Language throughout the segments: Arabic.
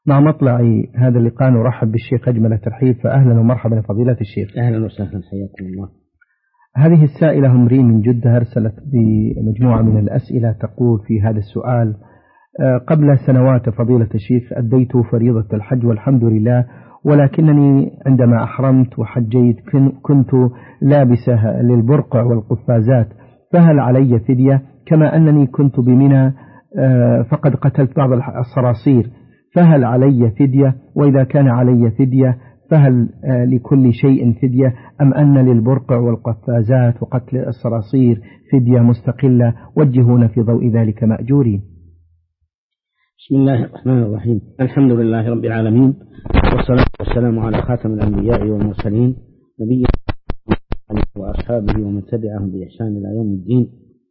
مع مطلع هذا اللقاء نرحب بالشيخ أجمل الترحيب، فأهلا ومرحبا فضيلة الشيخ. أهلا وسهلا، حياكم الله. هذه السائلة همرين من جدة أرسلت بمجموعة من الأسئلة، تقول في هذا السؤال: قبل سنوات فضيلة الشيخ أديت فريضة الحج والحمد لله، ولكنني عندما أحرمت وحجيت كنت لابسة للبرقع والقفازات، فهل علي فدية؟ كما أنني كنت بمنى فقد قتلت بعض الصراصير، فهل علي فدية؟ وإذا كان علي فدية فهل لكل شيء فدية، أم أن للبرقع والقفازات وقتل الصراصير فدية مستقلة؟ وجهونا في ضوء ذلك مأجورين. بسم الله الرحمن الرحيم، الحمد لله رب العالمين، والصلاة والسلام على خاتم الأنبياء والمرسلين نبينا وأصحابه ومن تبعهم بإحسان إلى يوم الدين.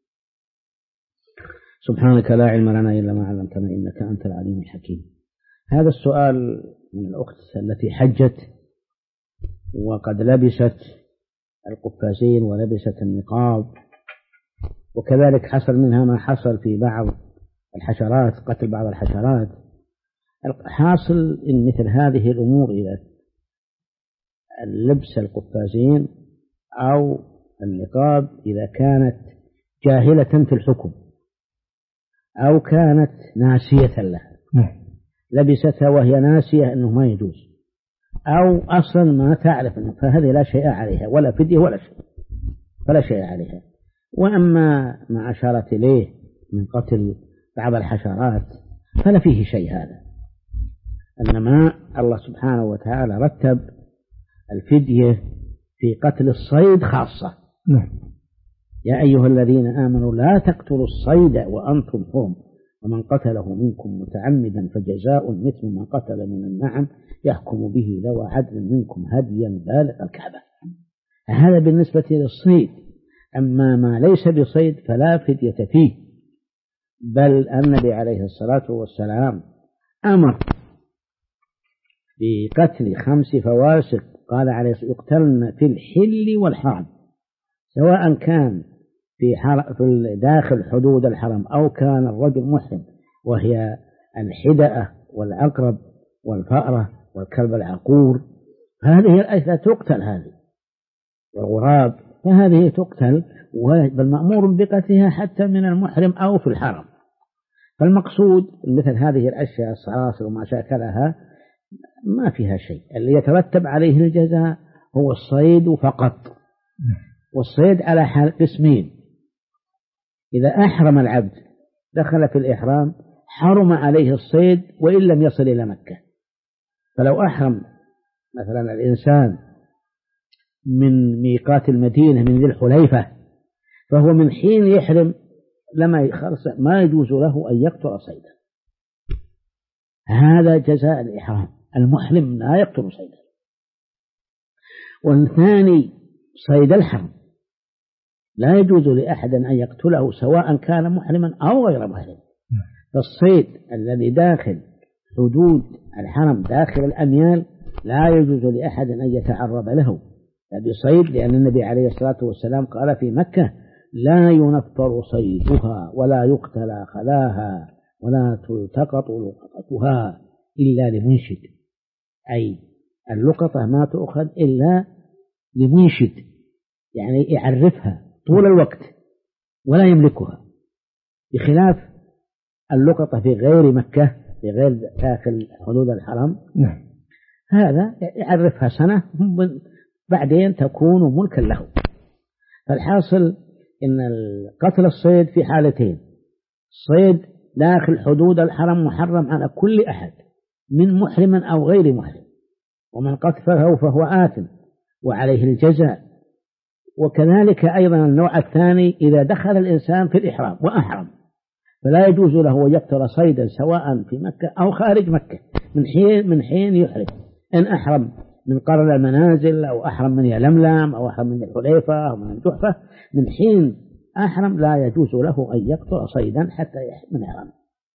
سبحانك لا علم لنا إلا ما علمتنا إنك أنت العليم الحكيم. هذا السؤال من الأخت التي حجت وقد لبست القفازين ولبست النقاب، وكذلك حصل منها ما حصل في بعض الحشرات، قتل بعض الحشرات. الحاصل إن مثل هذه الأمور إذا اللبس القفازين أو النقاب إذا كانت جاهلة في الحكم أو كانت ناسية لها، لبستها وهي ناسية أنه ما يجوز، أو أصلا ما تعرف أنه، فهذه لا شيء عليها ولا فدية ولا شيء عليها. وأما ما أشارت إليه من قتل بعض الحشرات فلا فيه شيء هذا، إنما الله سبحانه وتعالى رتب الفدية في قتل الصيد خاصة. يا أيها الذين آمنوا لا تقتلوا الصيد وأنتم حرم، ومن قتله منكم متعمدا فجزاء مثل ما قتل من النعم يحكم به ذو عدل منكم هديا بالغ الكعبة. هذا بالنسبة للصيد. أما ما ليس بصيد فلا فدية فيه، بل النبي عليه الصلاة والسلام أمر بقتل 5 فواسق، قال عليه يقتلن في الحل والحرم، سواء كان في داخل حدود الحرم أو كان الرجل محرم، وهي الحدأة والعقرب والفأرة والكلب العقور، هذه الأشياء تقتل، هذه والغراب، فهذه تقتل، والمأمور بقتلها حتى من المحرم أو في الحرم. فالمقصود مثل هذه الأشياء الصراصر وما شاكلها ما فيها شيء، اللي يترتب عليه الجزاء هو الصيد فقط. والصيد على حال قسمين: إذا أحرم العبد دخل في الإحرام حرم عليه الصيد وإن لم يصل إلى مكة. فلو أحرم مثلا الإنسان من ميقات المدينة من ذي الحليفة، فهو من حين يحرم لما يخلص ما يجوز له أن يقتل صيدا. هذا جزاء الإحرام، المحرم لا يقتل صيدا. والثاني صيد الحرم، لا يجوز لأحد أن يقتله سواء كان محرما أو غير محرم. فالصيد الذي داخل حدود الحرم داخل الأميال لا يجوز لأحد أن يتعرض له بصيد، لأن النبي عليه الصلاة والسلام قال في مكة: لا ينفر صيدها ولا يقتل خلاها ولا تلتقط لقطتها إلا لمنشد، أي اللقطة ما تؤخذ إلا لمنشد، يعني يعرفها طول الوقت ولا يملكها، بخلاف اللقطة في غير مكة في غير داخل حدود الحرم. هذا يعرفها سنة بعدين تكون ملكا له. فالحاصل إن قتل الصيد في حالتين: صيد داخل حدود الحرم محرم على كل أحد من محرم أو غير محرم، ومن قتله فهو آثم وعليه الجزاء. وكذلك أيضا النوع الثاني: إذا دخل الإنسان في الإحرام وأحرم فلا يجوز له أن يقتل صيدا سواء في مكة أو خارج مكة من حين يحرم. إن أحرم من قرن المنازل أو أحرم من يلملم أو أحرم من الحليفة أو من الجحفة، من حين أحرم لا يجوز له أن يقتل صيدا حتى يحرم من إحرام.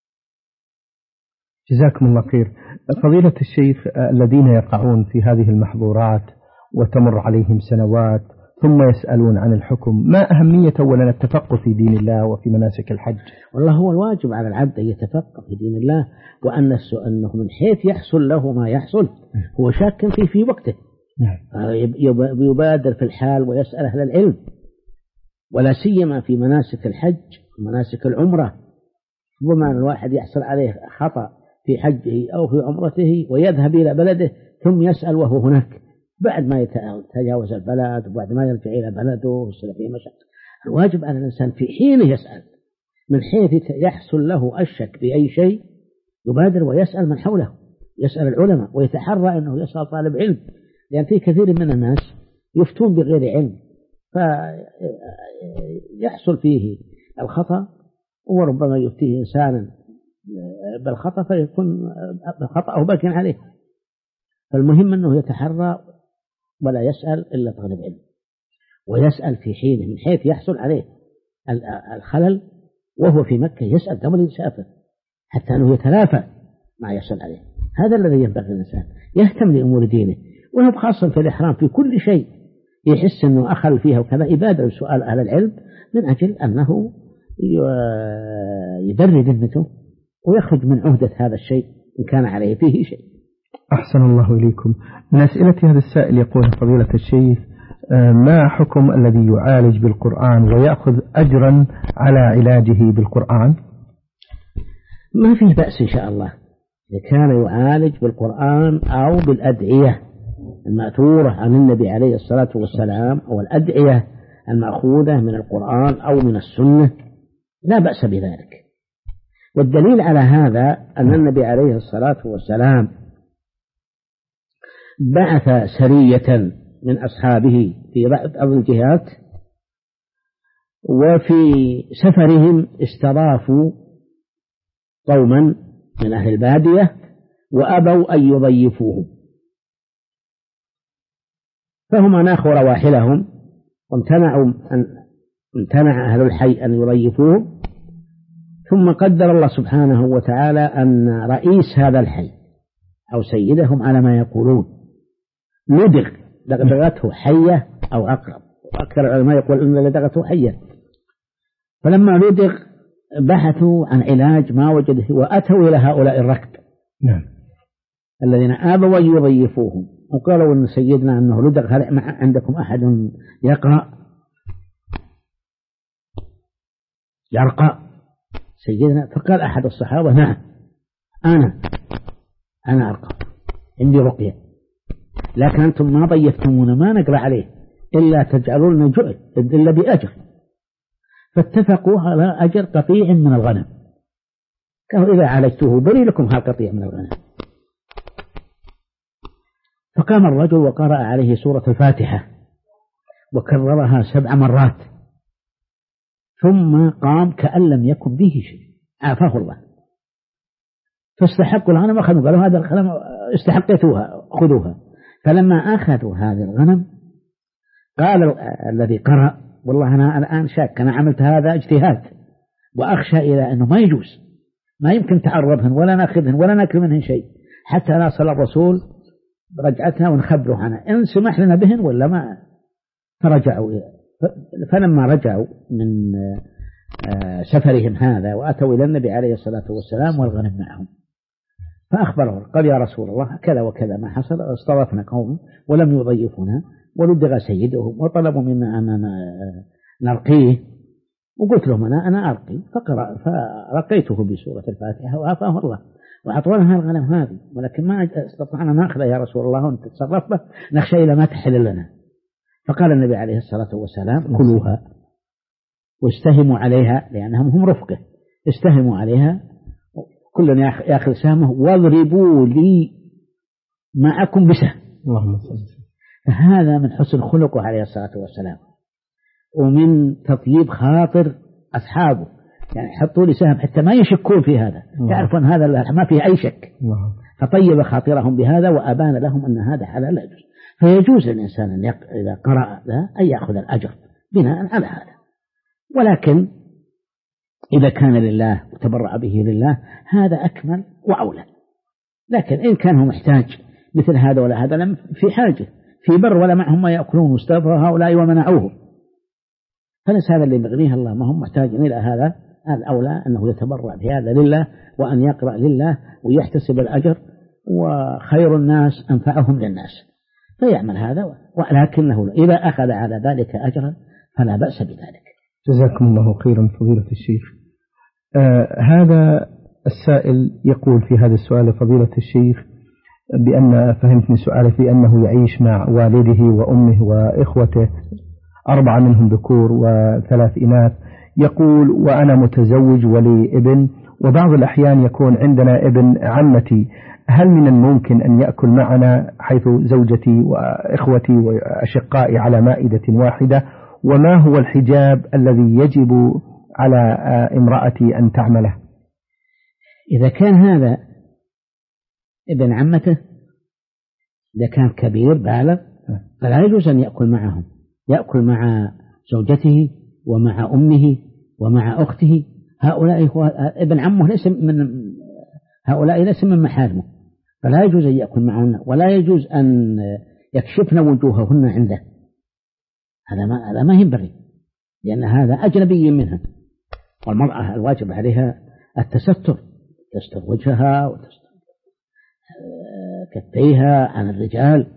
جزاكم الله خير. فضيلة الشيخ، الذين يقعون في هذه المحظورات وتمر عليهم سنوات ثم يسألون عن الحكم. ما أهمية أولا التفقه في دين الله وفي مناسك الحج؟ والله هو الواجب على العبد أن يتفقه في دين الله، وأنه من حيث يحصل له ما يحصل هو شاك فيه في وقته، يبادر في الحال ويسأل أهل العلم، ولا سيما في مناسك الحج ومناسك العمرة. ربما الواحد يحصل عليه خطأ في حجه أو في عمرته ويذهب إلى بلده ثم يسأل وهو هناك بعد ما يتجاوز البلد وبعد ما يرجع إلى بلده ويصير فيه مشقة. الواجب على الإنسان في حينه يسأل، من حيث يحصل له الشك بأي شيء يبادر ويسأل من حوله، يسأل العلماء ويتحرى أنه يسأل طالب علم، لأن في كثير من الناس يفتون بغير علم فيحصل فيه الخطأ، وربما يفتيه إنسانا بالخطأ فيكون خطأه باقي عليه. فالمهم أنه يتحرى ولا يسأل إلا طالب علم، ويسأل في حينه من حيث يحصل عليه الخلل وهو في مكة، يسأل قبل يسافر حتى أنه يتلافى ما يحصل عليه. هذا الذي ينبغي الإنسان يهتم لأمور دينه، وهو خاصة في الإحرام في كل شيء يحس أنه أخل فيها وكذا يبادر سؤال أهل العلم من أجل أنه يدري ذمته ويخرج من عهدة هذا الشيء إن كان عليه فيه شيء. أحسن الله إليكم. من أسئلة هذا السائل يقول فضيلة الشيخ: ما حكم الذي يعالج بالقرآن ويأخذ أجرا على علاجه بالقرآن؟ ما فيه بأس إن شاء الله إذا كان يعالج بالقرآن أو بالأدعية المأثورة عن النبي عليه الصلاة والسلام أو الأدعية المأخوذة من القرآن أو من السنة، لا بأس بذلك. والدليل على هذا أن النبي عليه الصلاة والسلام بعث سرية من أصحابه في بعض الجهات، وفي سفرهم استضافوا قوما من أهل البادية وأبوا أن يضيفوهم، فهم أناخوا رواحلهم امتنع أهل الحي أن يضيفوهم. ثم قدر الله سبحانه وتعالى أن رئيس هذا الحي أو سيدهم على ما يقولون لدغ لدغته حية أو عقرب، وأكثر العلماء يقول إن لدغته حية. فلما لدغ بحثوا عن علاج ما وجده وأتوا إلى هؤلاء الركب الذين آبوا أن يضيفوهم، وقالوا إن سيدنا أنه لدغ، هل عندكم أحد يرقى سيدنا؟ فقال أحد الصحابة: نعم أنا أرقى، عندي رقية، لكن أنتم ما ضيفتمونا، ما نقرأ عليه إلا تجعلون لنا جؤل إلا بأجر. فاتفقوا على أجر قطيع من الغنم، قالوا إذا عالجته بري لكم هالقطيع من الغنم. فقام الرجل وقرأ عليه سورة الفاتحة وكررها 7 مرات، ثم قام كأن لم يكن به شيء، عافاه الله. فاستحقوا الغنم أخذوا، قالوا هذا الغنم استحقتوها خذوها. فلما أخذوا هذه الغنم قال الذي قرأ: والله أنا الآن شاك، أنا عملت هذا اجتهاد وأخشى إلى أنه ما يجوز، ما يمكن تعرضهن ولا نأخذهن ولا نأكل منهن شيء حتى نصل الرسول رجعتنا ونخبره عنها إن سمح لنا بهن ولا ما. فرجعوا فلما رجعوا من سفرهم هذا وأتوا إلى النبي عليه الصلاة والسلام والغنم معهم، فأخبره قال: يا رسول الله كذا وكذا ما حصل، استضفنا قوم ولم يضيفونا ولدغ سيدهم وطلبوا منا أن نرقيه، وقلت لهم أنا أرقي، فرقيته بسورة الفاتحة وعافاه الله وأعطونا الغنم هذه، ولكن ما استطعنا نأخذها يا رسول الله وأنت تتصرف به، نخشى إلى ما تحل لنا. فقال النبي عليه الصلاة والسلام: كلوها واستهموا عليها، لأنهم هم رفقه، استهموا عليها كل يأخذ سهمه واضربوا لي معكم بسهم. اللهم صل وسلم. فهذا من حسن خلقه عليه الصلاة والسلام، ومن تطيب خاطر أصحابه، يعني حطوا لي سهم حتى ما يشكون في هذا، يعرفون هذا ما فيه أي شك. فطيب خاطرهم بهذا وأبان لهم أن هذا حلال لا يجوز. فيجوز للإنسان أن إذا قرأ أن يأخذ الأجر بناء على هذا، ولكن إذا كان لله وتبرع به لله هذا أكمل وأولى. لكن إن كان هو محتاج مثل هذا ولا هذا، لم في حاجة في بر ولا معهم ما يأكلون واستغفر هؤلاء ومنعوهم. فليس هذا اللي يبغيه الله، ما هم محتاجين إلى هذا. الأولى أنه يتبرع بهذا لله وأن يقرأ لله ويحتسب الأجر، وخير الناس أنفعهم للناس، فيعمل هذا. ولكنه إذا أخذ على ذلك أجرا فلا بأس بذلك. جزاكم الله خيرا فضيلة الشيخ. هذا السائل يقول في هذا السؤال فضيلة الشيخ بأن فهمت من سؤاله في أنه يعيش مع والده وأمه وإخوته 4 منهم ذكور و3 إناث. يقول وأنا متزوج ولي ابن، وبعض الأحيان يكون عندنا ابن عمتي، هل من الممكن أن يأكل معنا حيث زوجتي وإخوتي وأشقائي على مائدة واحدة؟ وما هو الحجاب الذي يجب على امرأتي أن تعمله؟ إذا كان هذا ابن عمته، إذا كان كبير بالغ فلا يجوز أن يأكل معهم، يأكل مع زوجته ومع أمه ومع أخته. هؤلاء ابن عمه هؤلاء ليس من محارمه، فلا يجوز أن يأكل معهن، ولا يجوز أن يكشفن وجوههن عنده. هذا ما ينبغي، لأن هذا أجنبي منها. والمرأة الواجب عليها التستر، تستر وجهها وتستر كفيها عن الرجال.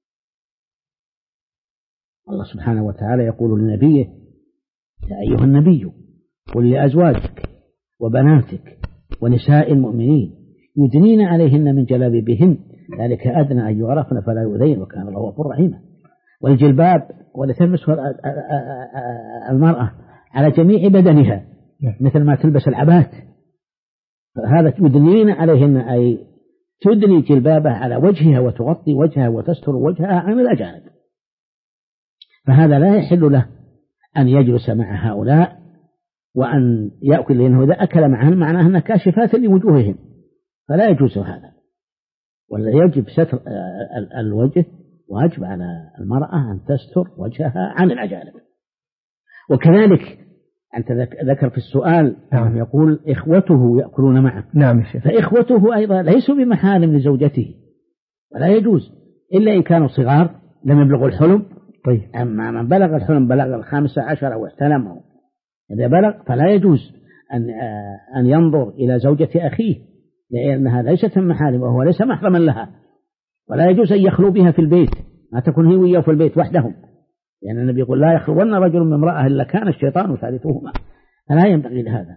الله سبحانه وتعالى يقول لنبيه: يا أيها النبي قل لأزواجك وبناتك ونساء المؤمنين يدنين عليهن من جلابيبهن ذلك أدنى أن يعرفن فلا يؤذين وكان الله غفورا رحيما. والجلباب ولتلبس المرأة على جميع بدنها مثل ما تلبس العبات، فهذا يدنين عليهن أي تدني جلبابها على وجهها وتغطي وجهها وتستر وجهها عن الأجانب. فهذا لا يحل له أن يجلس مع هؤلاء وأن يأكل، لأنه إذا أكل معهم معناه أنه كاشفات لوجوههم، فلا يجوز هذا. ولا يجب ستر الوجه، واجب على المرأة أن تستر وجهها عن الأجانب. وكذلك أنت ذكر في السؤال يقول إخوته يأكلون معه. نعم شيخ. فإخوته أيضا ليسوا بمحارم لزوجته، ولا يجوز إلا إن كانوا صغار لم يبلغوا الحلم. طيب. أما من بلغ الحلم، بلغ 15 واحتلم، إذا بلغ فلا يجوز أن ينظر إلى زوجة أخيه، لأنها ليست من محارم وهو ليس محرما لها. ولا يجوز أن يخلو بها في البيت، ما تكون هي وياه في البيت وحدهم، لأن النبي يقول: لا يخلون رجل من امرأة إلا كان الشيطان ثالثهما. فلا ينبغي لهذا.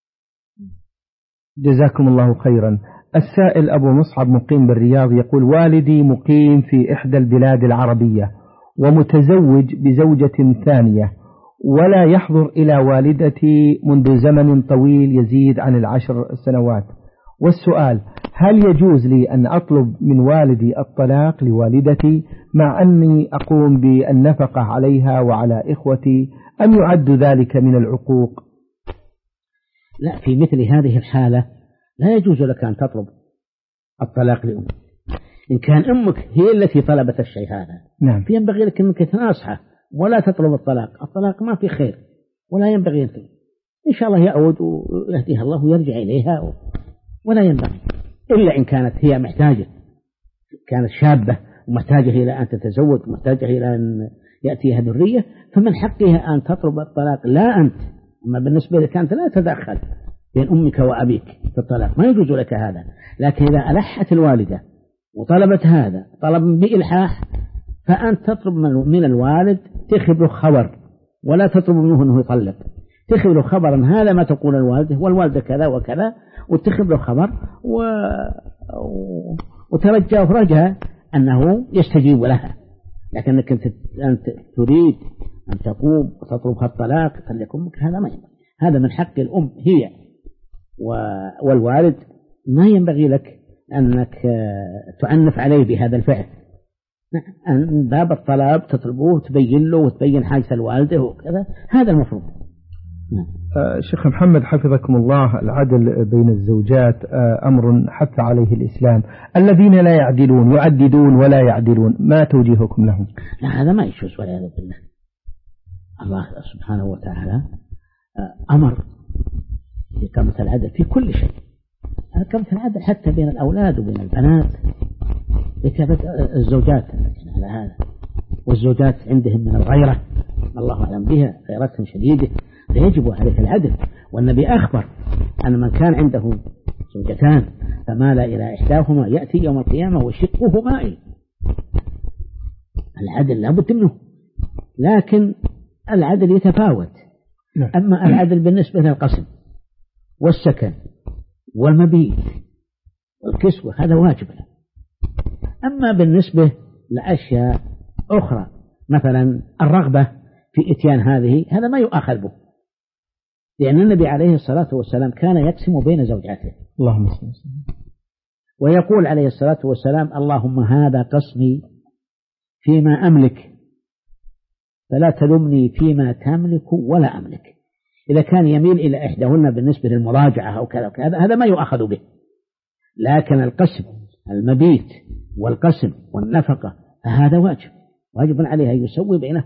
جزاكم الله خيرا. السائل أبو مصعب مقيم بالرياض يقول: والدي مقيم في إحدى البلاد العربية ومتزوج بزوجة ثانية، ولا يحضر إلى والدتي منذ زمن طويل يزيد عن 10 سنوات. والسؤال: هل يجوز لي أن أطلب من والدي الطلاق لوالدتي مع أني أقوم بالنفقة عليها وعلى إخوتي، أم يعد ذلك من العقوق؟ لا، في مثل هذه الحالة لا يجوز لك أن تطلب الطلاق لأمك. إن كان أمك هي التي طلبت الشيء هذا، نعم، فينبغي لك أنك تناصحه ولا تطلب الطلاق. الطلاق ما في خير، ولا ينبغي أنك إن شاء الله يعود ويهديها الله ويرجع إليها، ولا ينبغي إلا إن كانت هي محتاجة، كانت شابة ومحتاجة إلى أن تتزوج ومحتاجة إلى أن يأتيها ذرية، فمن حقها أن تطلب الطلاق لا أنت. أما بالنسبة لك أنت لا تدخل بين أمك وأبيك في الطلاق، ما يجوز لك هذا. لكن إذا ألحت الوالدة وطلبت هذا طلب بإلحاح، فأنت تطلب من الوالد تخبره خبر، ولا تطلب منه أنه يطلق. تخبره خبرا هذا ما تقول الوالدة والوالدة كذا وكذا، وتخبره خبر وترجى فرجها أنه يستجيب لها. لكنك أنت تريد أن تقوم وتطلبها الطلاق تطلق أمك، هذا ما ينبغي. هذا من حق الأم هي والوالد، ما ينبغي لك أنك تعنف عليه بهذا الفعل. أن باب الطلب تطلبوه تبين له وتبين حاجة الوالدة وكذا، هذا المفروض. شيخ محمد حفظكم الله، العدل بين الزوجات أمر حث عليه الإسلام. الذين لا يعدلون يعددون ولا يعدلون، ما توجيهكم لهم؟ لا، هذا ما يجوز والعياذ بالله. الله سبحانه وتعالى أمر بإقامة العدل في كل شيء، إقامة العدل حتى بين الأولاد وبين البنات، إقامة الزوجات على هذا. والزوجات عندهم من الغيرة الله أعلم بها غيرة شديدة، فيجب عليك العدل. والنبي أخبر أن من كان عنده زوجتان فمال إلى إحداهما يأتي يوم القيامة وشقه مائل. العدل لا بد منه، لكن العدل يتفاوت. أما العدل بالنسبة للقسم والسكن والمبيت والكسوة هذا واجب له. أما بالنسبة لأشياء أخرى مثلا الرغبة في إتيان هذا ما يؤاخذ به، لأن النبي عليه الصلاة والسلام كان يقسم بين زوجاته اللهم صل وسلم، ويقول عليه الصلاة والسلام اللهم هذا قسمي فيما أملك فلا تلمني فيما تملك ولا أملك. إذا كان يميل إلى إحداهن بالنسبة للمراجعة أو كذا هذا ما يؤاخذ به، لكن القسم المبيت والقسم والنفقة فهذا واجب عليه أن يسوي بينه.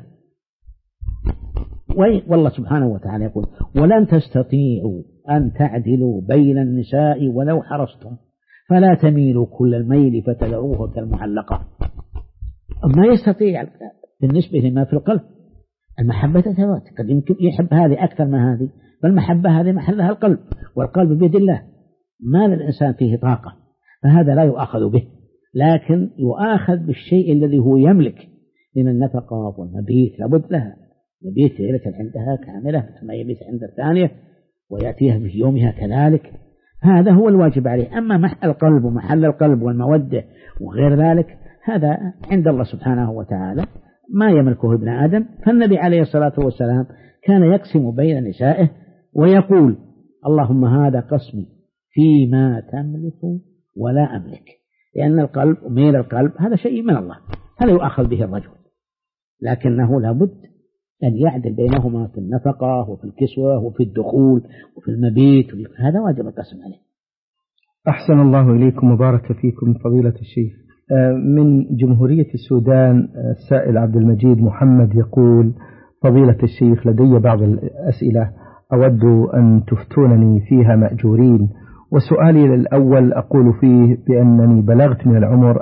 والله سبحانه وتعالى يقول ولن تستطيعوا أن تعدلوا بين النساء ولو حرصتم فلا تميلوا كل الميل فتذروه كالمعلقة. ما يستطيع بالنسبة لما في القلب. المحبة تتفاوت، قد يمكن يحب هذه أكثر من هذه، فالمحبة هذه محلها القلب، والقلب بيد الله، ما للإنسان فيه طاقة، فهذا لا يؤاخذ به، لكن يؤاخذ بالشيء الذي هو يملك من النفقة والمبيت. لابد لها مبيت ليلة عندها كاملة ثم يبيت عند الثانية ويأتيها في يومها كذلك، هذا هو الواجب عليه. أما محل القلب ومحل القلب والمودة وغير ذلك هذا عند الله سبحانه وتعالى ما يملكه ابن آدم. فالنبي عليه الصلاة والسلام كان يقسم بين نسائه ويقول اللهم هذا قسمي فيما تملك ولا أملك، لأن القلب وميل القلب هذا شيء من الله هذا يؤخذ به الرجل، لكنه لابد أن يعدل بينهما في النفقة وفي الكسوة وفي الدخول وفي المبيت، هذا واجب القسم عليه. أحسن الله إليكم وبارك فيكم فضيلة الشيخ. من جمهورية السودان السائل عبد المجيد محمد يقول فضيلة الشيخ لدي بعض الأسئلة أود أن تفتونني فيها مأجورين، وسؤالي الأول أقول فيه بأنني بلغت من العمر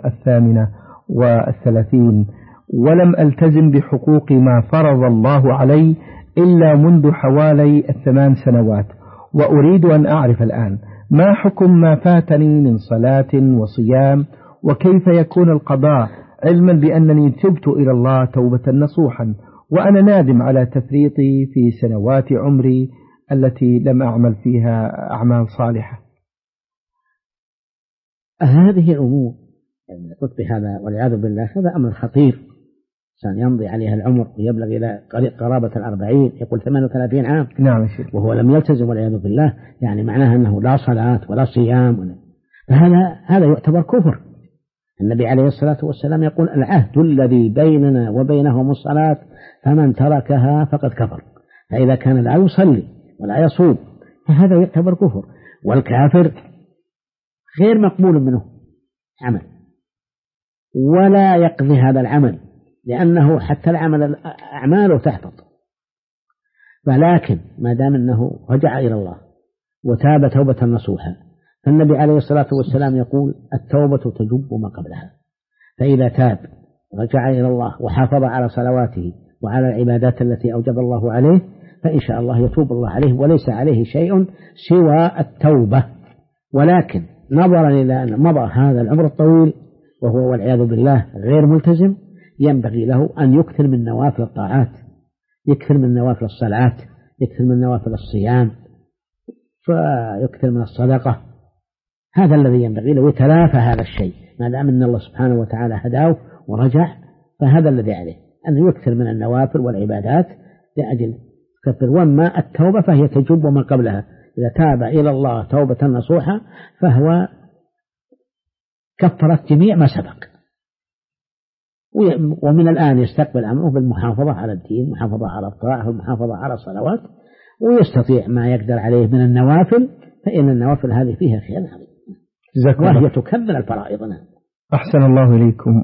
38 ولم ألتزم بحقوق ما فرض الله علي إلا منذ حوالي 8 سنوات، وأريد أن أعرف الآن ما حكم ما فاتني من صلاة وصيام، وكيف يكون القضاء، علما بأنني تبت إلى الله توبة نصوحا، وأنا نادم على تفريطي في سنوات عمري التي لم أعمل فيها أعمال صالحة. هذه الأمور قلت بهذا والعياذ بالله هذا أمر خطير، إنسان يمضي عليها العمر ويبلغ إلى قرابة 40 يقول 38 عام نعم وهو لم يلتزم والعياذ بالله، يعني معناها أنه لا صلاة ولا صيام فهذا يعتبر كفر. النبي عليه الصلاة والسلام يقول العهد الذي بيننا وبينهم الصلاة فمن تركها فقد كفر. فإذا كان لا يصلي ولا يصوم فهذا يعتبر كفر، والكافر غير مقبول منه عمل ولا يقضي هذا العمل، لأنه حتى العمل أعماله تحبط. ولكن ما دام أنه رجع إلى الله وتاب توبة نصوحا، فالنبي عليه الصلاة والسلام يقول التوبة تجب ما قبلها، فإذا تاب رجع إلى الله وحافظ على صلواته وعلى العبادات التي أوجب الله عليه فإن شاء الله يتوب الله عليه وليس عليه شيء سوى التوبة. ولكن نظرا إلى أن مضى هذا العمر الطويل وهو والعياذ بالله غير ملتزم، ينبغي له أن يكثر من نوافل الطاعات، يكثر من نوافل الصلاة، يكثر من نوافل الصيام، فيكثر من الصدقة. هذا الذي ينبغي له يتلافى هذا الشيء ما دام أن الله سبحانه وتعالى هداه ورجع، فهذا الذي عليه أن يكثر من النوافل والعبادات لأجل كثر. وما التوبة فهي تجب ما قبلها، إذا تاب إلى الله توبة نصوحة فهو كفرت جميع ما سبق، ومن الآن يستقبل أمره بالمحافظة على الدين، المحافظة على الطاعة، والمحافظة على الصلوات، ويستطيع ما يقدر عليه من النوافل، فإن النوافل هذه فيها خير عظيم وهي تكمل الفرائض. أحسن الله إليكم.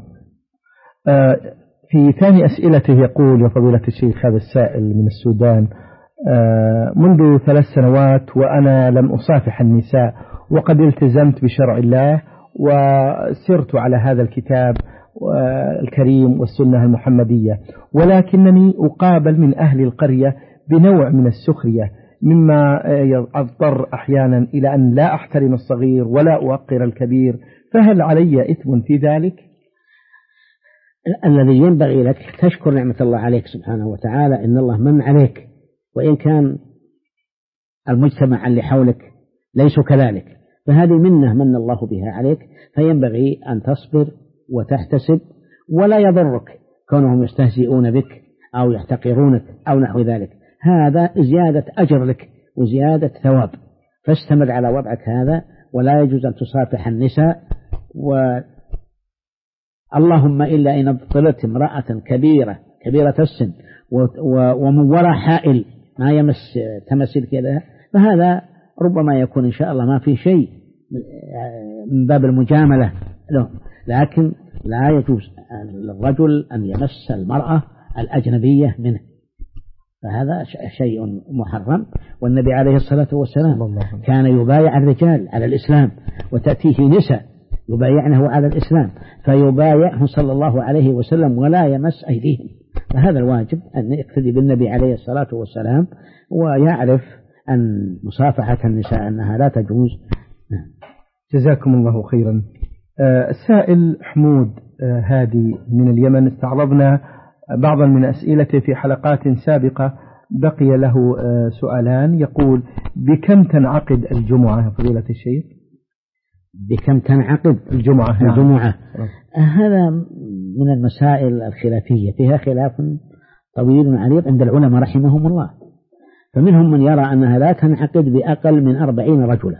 في ثاني أسئلته يقول يا فضيلة الشيخ هذا السائل من السودان منذ 3 سنوات وأنا لم أصافح النساء، وقد التزمت بشرع الله وسرت على هذا الكتاب الكريم والسنة المحمدية، ولكنني أقابل من أهل القرية بنوع من السخرية مما يضطر أحيانا إلى أن لا أحترم الصغير ولا أوقر الكبير، فهل علي إثم في ذلك؟ الذي ينبغي لك تشكر نعمة الله عليك سبحانه وتعالى، إن الله من عليك، وإن كان المجتمع اللي حولك ليسوا كذلك، فهذه منة من الله بها عليك، فينبغي أن تصبر وتحتسب، ولا يضرك كونهم يستهزئون بك أو يحتقرونك أو نحو ذلك، هذا زيادة أجر لك وزيادة ثواب، فاستمر على وضعك هذا، ولا يجوز أن تصافح النساء، اللهم إلا إن ابطلت امرأة كبيرة السن ومن وراء حائل ما يمس تمثيل كذا، فهذا ربما يكون إن شاء الله ما في شيء من باب المجاملة له، لكن لا يجوز للرجل أن يمس المرأة الأجنبية منه، فهذا شيء محرم. والنبي عليه الصلاة والسلام كان يبايع الرجال على الإسلام، وتأتيه نساء يبايعنه على الإسلام فيبايعه صلى الله عليه وسلم ولا يمس أيديهم، فهذا الواجب أن يقتدي بالنبي عليه الصلاة والسلام، ويعرف أن مصافحة النساء أنها لا تجوز. جزاكم الله خيرا. السائل حمود هادي من اليمن، استعرضنا بعضا من أسئلته في حلقات سابقة، بقي له سؤالان. يقول: بكم تنعقد الجمعة فضيلة الشيخ؟ بكم تنعقد الجمعة؟ الجمعة. هذا من المسائل الخلافية، فيها خلاف طويل عريض عند العلماء رحمهم الله، فمنهم من يرى أنها لا تنعقد بأقل من 40 رجلا،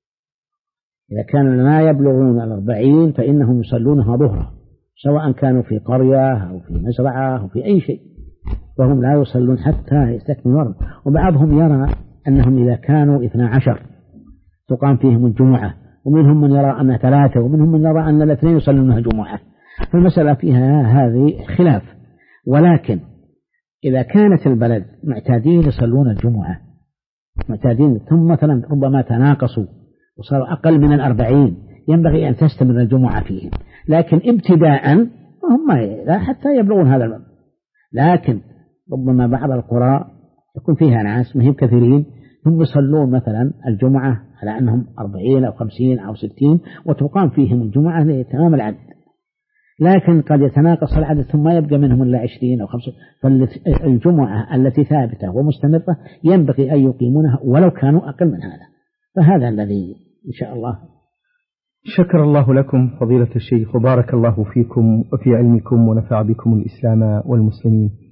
إذا كان لا يبلغون 40 فإنهم يصلونها ظهرا، سواء كانوا في قرية أو في مزرعة أو في أي شيء، وهم لا يصلون حتى يستكملوا. وبعضهم يرى أنهم إذا كانوا 12 تقام فيهم الجمعة، ومنهم من يرى أن 3، ومنهم من يرى أن 2 يصلونها جمعة، فالمسألة فيها هذه خلاف. ولكن إذا كانت البلد معتادين يصلون الجمعة معتادين، ثم مثلا ربما تناقصوا وصاروا أقل من 40، ينبغي أن تستمر الجمعة فيهم، لكن ابتداء هم لا حتى يبلغون هذا المبلغ. لكن ربما بعض القرى يكون فيها ناس مهم كثيرين، هم يصلون مثلا الجمعة على أنهم 40 أو 50 أو 60، وتقام فيهم الجمعة لتمام العدد، لكن قد يتناقص العدد ثم يبقى منهم إلا 20 أو 50، فالجمعة التي ثابتة ومستمرة ينبغي أن يقيمونها ولو كانوا أقل من هذا، فهذا الذي إن شاء الله. شكر الله لكم فضيلة الشيخ، وبارك الله فيكم وفي علمكم، ونفع بكم الإسلام والمسلمين.